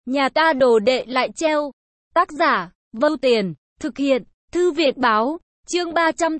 Nhà ta đồ đệ lại treo. Tác giả, Vô Tiền, thực hiện, Thư Viện Báo, chương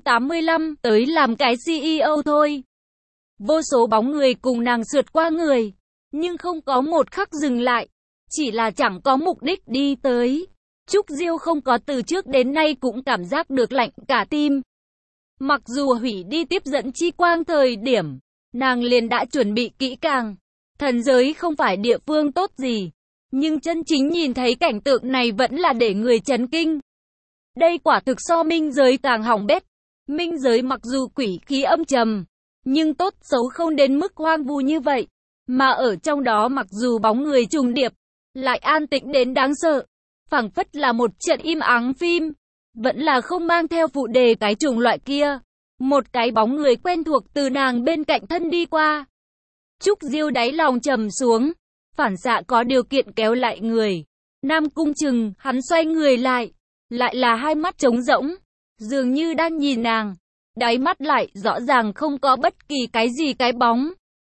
385, tới làm cái CEO thôi. Vô số bóng người cùng nàng sượt qua người, nhưng không có một khắc dừng lại, chỉ là chẳng có mục đích đi tới. Trúc Diêu không có từ trước đến nay cũng cảm giác được lạnh cả tim. Mặc dù hủy đi tiếp dẫn chi quang thời điểm, nàng liền đã chuẩn bị kỹ càng. Thần giới không phải địa phương tốt gì, nhưng chân chính nhìn thấy cảnh tượng này vẫn là để người chấn kinh. Đây quả thực so minh giới càng hỏng bét. Minh giới mặc dù quỷ khí âm trầm, nhưng tốt xấu không đến mức hoang vu như vậy. Mà ở trong đó mặc dù bóng người trùng điệp, lại an tĩnh đến đáng sợ. Phảng phất là một trận im ắng phim. Vẫn là không mang theo phụ đề cái chủng loại kia. Một cái bóng người quen thuộc từ nàng bên cạnh thân đi qua. Trúc Diêu đáy lòng trầm xuống, phản xạ có điều kiện kéo lại người. Nam Cung Trừng, hắn xoay người lại là hai mắt trống rỗng, dường như đang nhìn nàng. Đáy mắt lại rõ ràng không có bất kỳ cái gì cái bóng.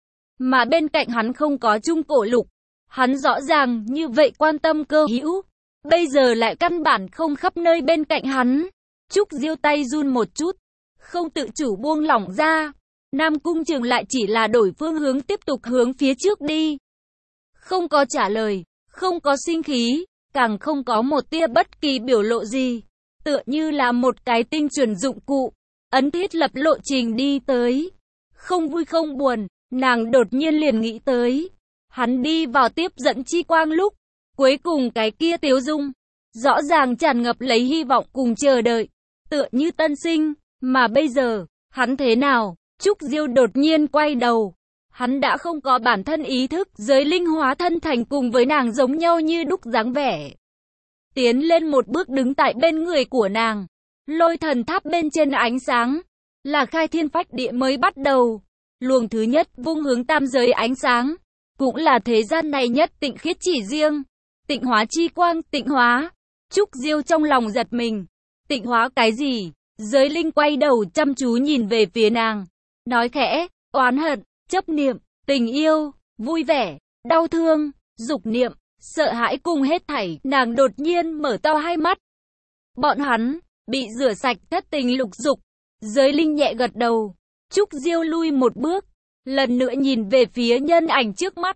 Mà bên cạnh hắn không có Trung Cổ Lục. Hắn rõ ràng như vậy quan tâm Cơ Hữu, bây giờ lại căn bản không khắp nơi bên cạnh hắn. Trúc Diêu tay run một chút, không tự chủ buông lỏng ra. Nam Cung Trừng lại chỉ là đổi phương hướng tiếp tục hướng phía trước đi. Không có trả lời, không có sinh khí, càng không có một tia bất kỳ biểu lộ gì. Tựa như là một cái tinh chuẩn dụng cụ, ấn thiết lập lộ trình đi tới. Không vui không buồn, nàng đột nhiên liền nghĩ tới. Hắn đi vào tiếp dẫn chi quang lúc, cuối cùng cái kia tiếu dung, rõ ràng tràn ngập lấy hy vọng cùng chờ đợi, tựa như tân sinh, mà bây giờ, hắn thế nào? Trúc Diêu đột nhiên quay đầu. Hắn đã không có bản thân ý thức, giới linh hóa thân thành cùng với nàng giống nhau như đúc dáng vẻ. Tiến lên một bước đứng tại bên người của nàng. Lôi thần tháp bên trên ánh sáng, là khai thiên phách địa mới bắt đầu. Luồng thứ nhất vung hướng tam giới ánh sáng, cũng là thế gian này nhất tịnh khiết chỉ riêng. Tịnh hóa chi quang, tịnh hóa. Trúc Diêu trong lòng giật mình. Tịnh hóa cái gì? Giới linh quay đầu chăm chú nhìn về phía nàng, nói khẽ, oán hận, chấp niệm, tình yêu, vui vẻ, đau thương, dục niệm, sợ hãi cùng hết thảy. Nàng đột nhiên mở to hai mắt. Bọn hắn bị rửa sạch thất tình lục dục. Giới linh nhẹ gật đầu. Trúc Diêu lui một bước, lần nữa nhìn về phía nhân ảnh trước mắt.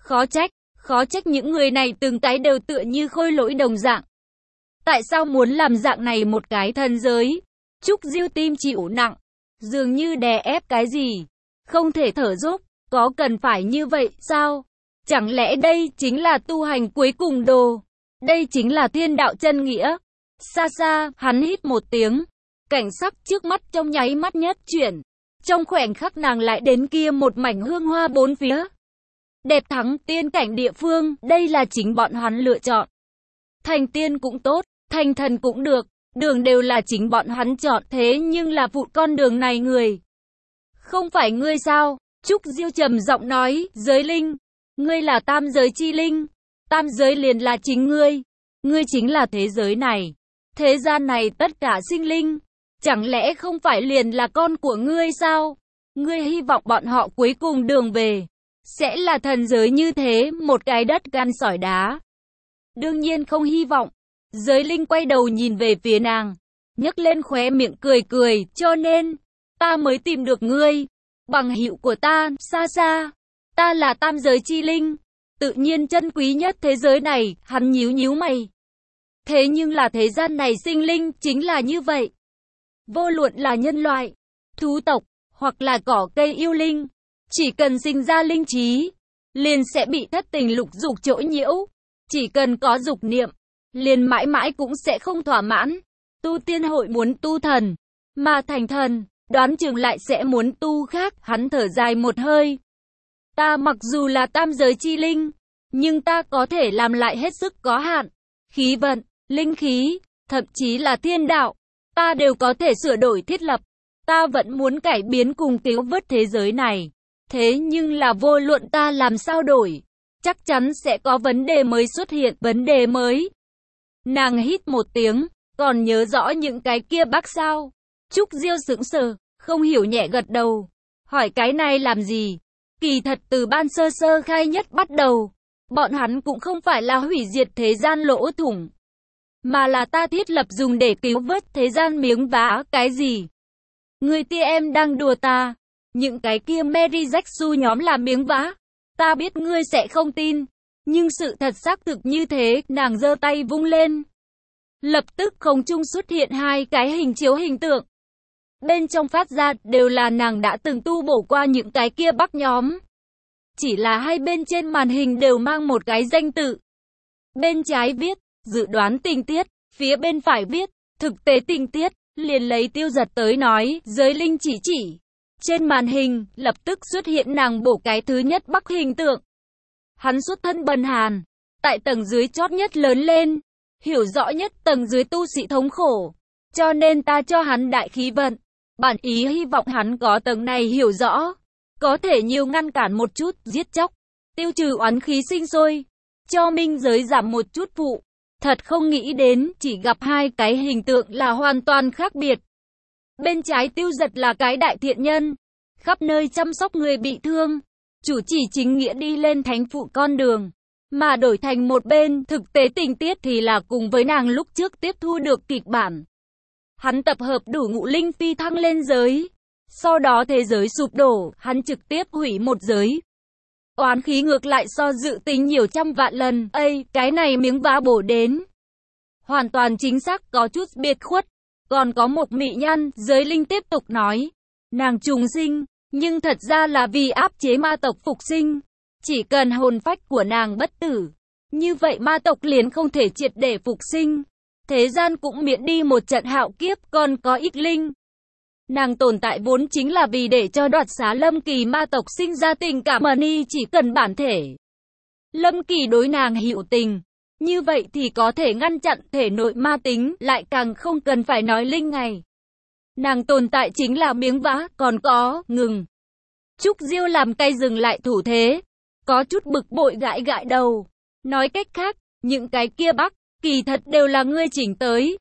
Khó trách những người này từng cái đều tựa như khôi lỗi đồng dạng. Tại sao muốn làm dạng này một cái thần giới? Trúc Diêu tim chịu nặng, dường như đè ép cái gì, không thể thở dốc. Có cần phải như vậy sao? Chẳng lẽ đây chính là tu hành cuối cùng đồ? Đây chính là thiên đạo chân nghĩa? Xa xa, hắn hít một tiếng. Cảnh sắc trước mắt trong nháy mắt nhất chuyển. Trong khoảnh khắc nàng lại đến kia một mảnh hương hoa bốn phía. Đẹp thắng tiên cảnh địa phương, đây là chính bọn hắn lựa chọn. Thành tiên cũng tốt, thành thần cũng được. Đường đều là chính bọn hắn chọn, thế nhưng là phụ con đường này người. Không phải ngươi sao? Trúc Diêu trầm giọng nói, giới linh. Ngươi là tam giới chi linh. Tam giới liền là chính ngươi. Ngươi chính là thế giới này. Thế gian này tất cả sinh linh. Chẳng lẽ không phải liền là con của ngươi sao? Ngươi hy vọng bọn họ cuối cùng đường về sẽ là thần giới như thế, một cái đất gan sỏi đá. Đương nhiên không hy vọng. Giới linh quay đầu nhìn về phía nàng, nhấc lên khóe miệng cười cười, cho nên, ta mới tìm được ngươi, bằng hữu của ta, xa xa, ta là tam giới chi linh, tự nhiên chân quý nhất thế giới này. Hắn nhíu nhíu mày. Thế nhưng là thế gian này sinh linh chính là như vậy. Vô luận là nhân loại, thú tộc, hoặc là cỏ cây yêu linh, chỉ cần sinh ra linh trí, liền sẽ bị thất tình lục dục chỗ nhiễu. Chỉ cần có dục niệm, liền mãi mãi cũng sẽ không thỏa mãn. Tu tiên hội muốn tu thần, mà thành thần, đoán chừng lại sẽ muốn tu khác. Hắn thở dài một hơi. Ta mặc dù là tam giới chi linh, nhưng ta có thể làm lại hết sức có hạn. Khí vận, linh khí, thậm chí là thiên đạo, ta đều có thể sửa đổi thiết lập. Ta vẫn muốn cải biến cùng cứu vớt thế giới này. Thế nhưng là vô luận ta làm sao đổi, chắc chắn sẽ có vấn đề mới xuất hiện, vấn đề mới. Nàng hít một tiếng, còn nhớ rõ những cái kia bác sao? Trúc Diêu sững sờ, không hiểu nhẹ gật đầu. Hỏi cái này làm gì? Kỳ thật từ ban sơ sơ khai nhất bắt đầu, Bọn hắn cũng không phải là hủy diệt thế gian lỗ thủng, mà là ta thiết lập dùng để cứu vớt thế gian miếng vá. Cái gì? Người tia em đang đùa ta. Những cái kia Mary Jackson nhóm là miếng vá. Ta biết ngươi sẽ không tin, nhưng sự thật xác thực như thế. Nàng giơ tay vung lên. Lập tức không trung xuất hiện hai cái hình chiếu hình tượng. Bên trong phát ra đều là nàng đã từng tu bổ qua những cái kia bắc nhóm. Chỉ là hai bên trên màn hình đều mang một cái danh tự. Bên trái viết, dự đoán tình tiết, phía bên phải viết, thực tế tình tiết. Liền lấy Tiêu Giật tới nói, Giới Linh chỉ. Trên màn hình, lập tức xuất hiện nàng bổ cái thứ nhất bắc hình tượng. Hắn xuất thân bần hàn, tại tầng dưới chót nhất lớn lên, hiểu rõ nhất tầng dưới tu sĩ thống khổ. Cho nên ta cho hắn đại khí vận. Bản ý hy vọng hắn có tầng này hiểu rõ, có thể nhiều ngăn cản một chút, giết chóc, tiêu trừ oán khí sinh sôi, cho minh giới giảm một chút phụ. Thật không nghĩ đến, chỉ gặp hai cái hình tượng là hoàn toàn khác biệt. Bên trái Tiêu Giật là cái đại thiện nhân, khắp nơi chăm sóc người bị thương, chủ chỉ chính nghĩa đi lên thánh phụ con đường. Mà đổi thành một bên, thực tế tình tiết thì là cùng với nàng lúc trước tiếp thu được kịch bản. Hắn tập hợp đủ ngũ linh phi thăng lên giới. Sau đó thế giới sụp đổ, hắn trực tiếp hủy một giới. Oán khí ngược lại so dự tính nhiều trăm vạn lần. Ây, cái này miếng vá bổ đến. Hoàn toàn chính xác có chút biệt khuất. Còn có một mỹ nhân, Giới Linh tiếp tục nói. Nàng trùng sinh, nhưng thật ra là vì áp chế ma tộc phục sinh. Chỉ cần hồn phách của nàng bất tử, như vậy ma tộc liền không thể triệt để phục sinh. Thế gian cũng miễn đi một trận hạo kiếp, còn có ít linh. Nàng tồn tại vốn chính là vì để cho đoạt xá Lâm Kỳ ma tộc sinh ra tình cảm ni, chỉ cần bản thể Lâm Kỳ đối nàng hữu tình, như vậy thì có thể ngăn chặn thể nội ma tính, lại càng không cần phải nói linh ngày. Nàng tồn tại chính là miếng vá, còn có, ngừng. Trúc Diêu làm cây dừng lại thủ thế, có chút bực bội gãi gãi đầu. Nói cách khác, những cái kia bắc, kỳ thật đều là ngươi chỉnh tới.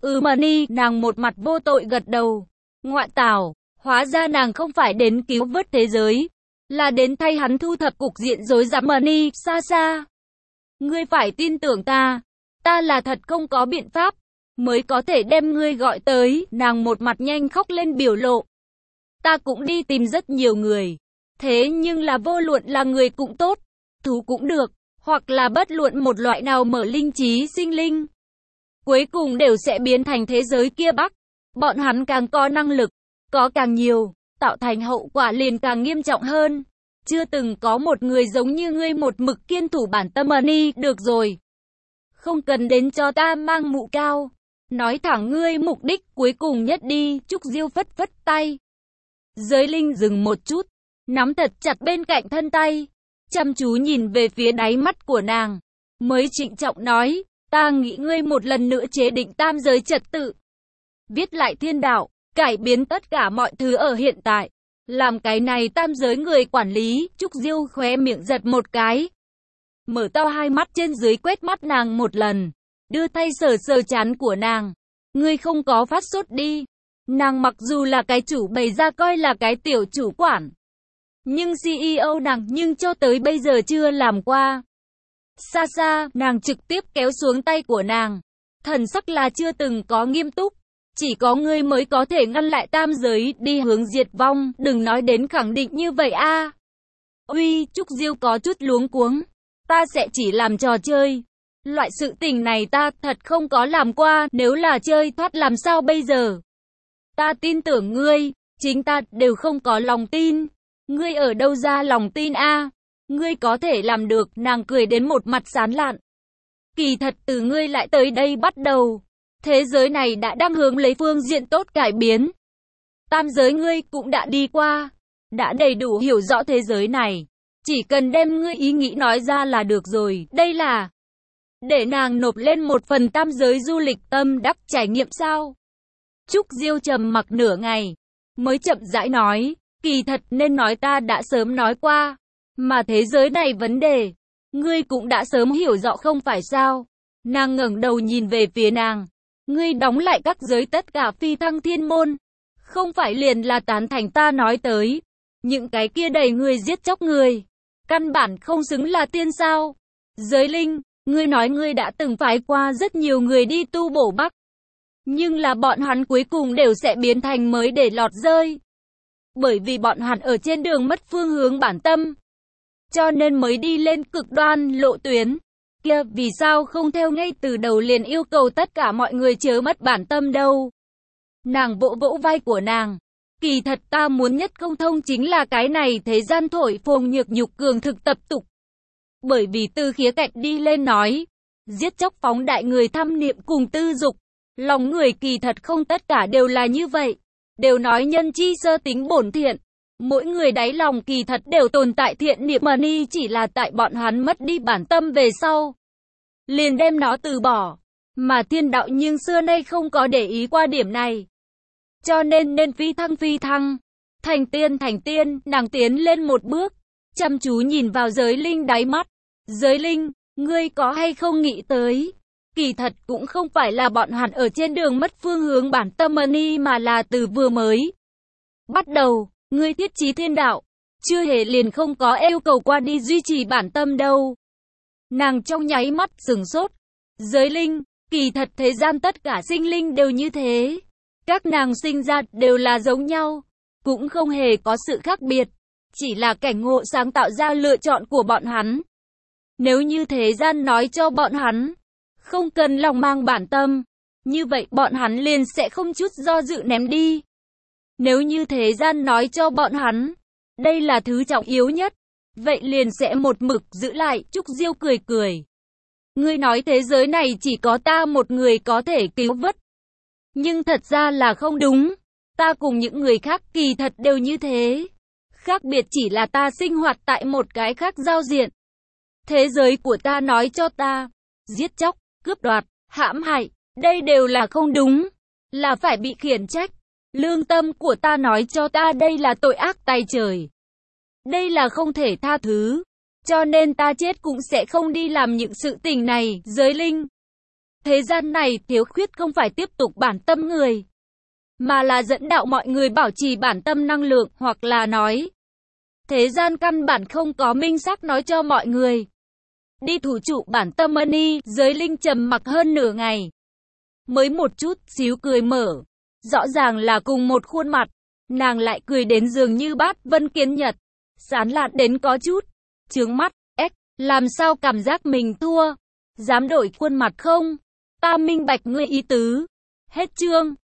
Ni, nàng một mặt vô tội gật đầu. Ngoại tảo, hóa ra nàng không phải đến cứu vớt thế giới, là đến thay hắn thu thập cục diện rối rắm. Ni, xa xa. Ngươi phải tin tưởng ta là thật không có biện pháp, mới có thể đem ngươi gọi tới. Nàng một mặt nhanh khóc lên biểu lộ. Ta cũng đi tìm rất nhiều người, thế nhưng là vô luận là người cũng tốt, thú cũng được, hoặc là bất luận một loại nào mở linh trí sinh linh, cuối cùng đều sẽ biến thành thế giới kia bắc. Bọn hắn càng có năng lực, có càng nhiều, tạo thành hậu quả liền càng nghiêm trọng hơn. Chưa từng có một người giống như ngươi một mực kiên thủ bản tâm. Ni, được rồi, không cần đến cho ta mang mũ cao, nói thẳng ngươi mục đích cuối cùng nhất đi. Trúc Diêu phất phất tay. Giới Linh dừng một chút, nắm thật chặt bên cạnh thân tay, chăm chú nhìn về phía đáy mắt của nàng, mới trịnh trọng nói, ta nghĩ ngươi một lần nữa chế định tam giới trật tự, viết lại thiên đạo, cải biến tất cả mọi thứ ở hiện tại, làm cái này tam giới người quản lý. Trúc Diêu khóe miệng giật một cái, mở to hai mắt trên dưới quét mắt nàng một lần, đưa tay sờ sờ trán của nàng. Ngươi không có phát sốt đi? Nàng mặc dù là cái chủ bày ra coi là cái tiểu chủ quản, nhưng CEO nàng nhưng cho tới bây giờ chưa làm qua. Xa xa, nàng trực tiếp kéo xuống tay của nàng, thần sắc là chưa từng có nghiêm túc. Chỉ có ngươi mới có thể ngăn lại tam giới đi hướng diệt vong, đừng nói đến khẳng định như vậy a. Uy, Trúc Diêu có chút luống cuống. Ta sẽ chỉ làm trò chơi. Loại sự tình này ta thật không có làm qua, nếu là chơi thoát làm sao bây giờ? Ta tin tưởng ngươi, chính ta đều không có lòng tin. Ngươi ở đâu ra lòng tin a? Ngươi có thể làm được. Nàng cười đến một mặt sán lạn. Kỳ thật từ ngươi lại tới đây bắt đầu, thế giới này đã đang hướng lấy phương diện tốt cải biến. Tam giới ngươi cũng đã đi qua, đã đầy đủ hiểu rõ thế giới này. Chỉ cần đem ngươi ý nghĩ nói ra là được rồi. Đây là để nàng nộp lên một phần tam giới du lịch tâm đắc trải nghiệm sao? Trúc Diêu trầm mặc nửa ngày, mới chậm rãi nói, kỳ thật nên nói ta đã sớm nói qua, mà thế giới này vấn đề, ngươi cũng đã sớm hiểu rõ không phải sao? Nàng ngẩng đầu nhìn về phía nàng, ngươi đóng lại các giới tất cả phi thăng thiên môn, không phải liền là tán thành ta nói tới, những cái kia đầy người giết chóc người, căn bản không xứng là tiên sao? Giới linh, ngươi nói ngươi đã từng phái qua rất nhiều người đi tu bổ Bắc. Nhưng là bọn hắn cuối cùng đều sẽ biến thành mới để lọt rơi. Bởi vì bọn hắn ở trên đường mất phương hướng bản tâm. Cho nên mới đi lên cực đoan lộ tuyến. Kia, vì sao không theo ngay từ đầu liền yêu cầu tất cả mọi người chớ mất bản tâm đâu. Nàng vỗ vỗ vai của nàng. Kỳ thật ta muốn nhất không thông chính là cái này thế gian thổi phồng nhược nhục cường thực tập tục. Bởi vì từ khía cạnh đi lên nói, giết chóc phóng đại người tham niệm cùng tư dục. Lòng người kỳ thật không tất cả đều là như vậy. Đều nói nhân chi sơ tính bổn thiện. Mỗi người đáy lòng kỳ thật đều tồn tại thiện niệm mà ni chỉ là tại bọn hắn mất đi bản tâm về sau. Liền đem nó từ bỏ. Mà thiên đạo nhưng xưa nay không có để ý qua điểm này. Cho nên phi thăng. Thành tiên, nàng tiến lên một bước. Chăm chú nhìn vào giới linh đáy mắt. Giới linh, ngươi có hay không nghĩ tới? Kỳ thật cũng không phải là bọn hắn ở trên đường mất phương hướng bản tâm ni mà là từ vừa mới bắt đầu, ngươi thiết chí thiên đạo, chưa hề liền không có yêu cầu qua đi duy trì bản tâm đâu. Nàng trong nháy mắt sửng sốt. Giới linh, kỳ thật thế gian tất cả sinh linh đều như thế. Các nàng sinh ra đều là giống nhau, cũng không hề có sự khác biệt, chỉ là cảnh ngộ sáng tạo ra lựa chọn của bọn hắn. Nếu như thế gian nói cho bọn hắn không cần lòng mang bản tâm, như vậy bọn hắn liền sẽ không chút do dự ném đi. Nếu như thế gian nói cho bọn hắn đây là thứ trọng yếu nhất, vậy liền sẽ một mực giữ lại. Trúc Diêu cười cười. Ngươi nói thế giới này chỉ có ta một người có thể cứu vớt. Nhưng thật ra là không đúng. Ta cùng những người khác kỳ thật đều như thế. Khác biệt chỉ là ta sinh hoạt tại một cái khác giao diện. Thế giới của ta nói cho ta, giết chóc, cướp đoạt, hãm hại, đây đều là không đúng, là phải bị khiển trách. Lương tâm của ta nói cho ta đây là tội ác tày trời. Đây là không thể tha thứ. Cho nên ta chết cũng sẽ không đi làm những sự tình này. Giới linh, thế gian này thiếu khuyết không phải tiếp tục bản tâm người, mà là dẫn đạo mọi người bảo trì bản tâm năng lượng, hoặc là nói thế gian căn bản không có minh xác nói cho mọi người đi thủ trụ bản tâm ni. Giới linh trầm mặc hơn nửa ngày, mới một chút xíu cười mở. Rõ ràng là cùng một khuôn mặt, nàng lại cười đến dường như bát vân kiến nhật, sán lạn đến có chút chướng mắt. Làm sao cảm giác mình thua? Dám đổi khuôn mặt không? Ta minh bạch ngươi ý tứ. Hết chương.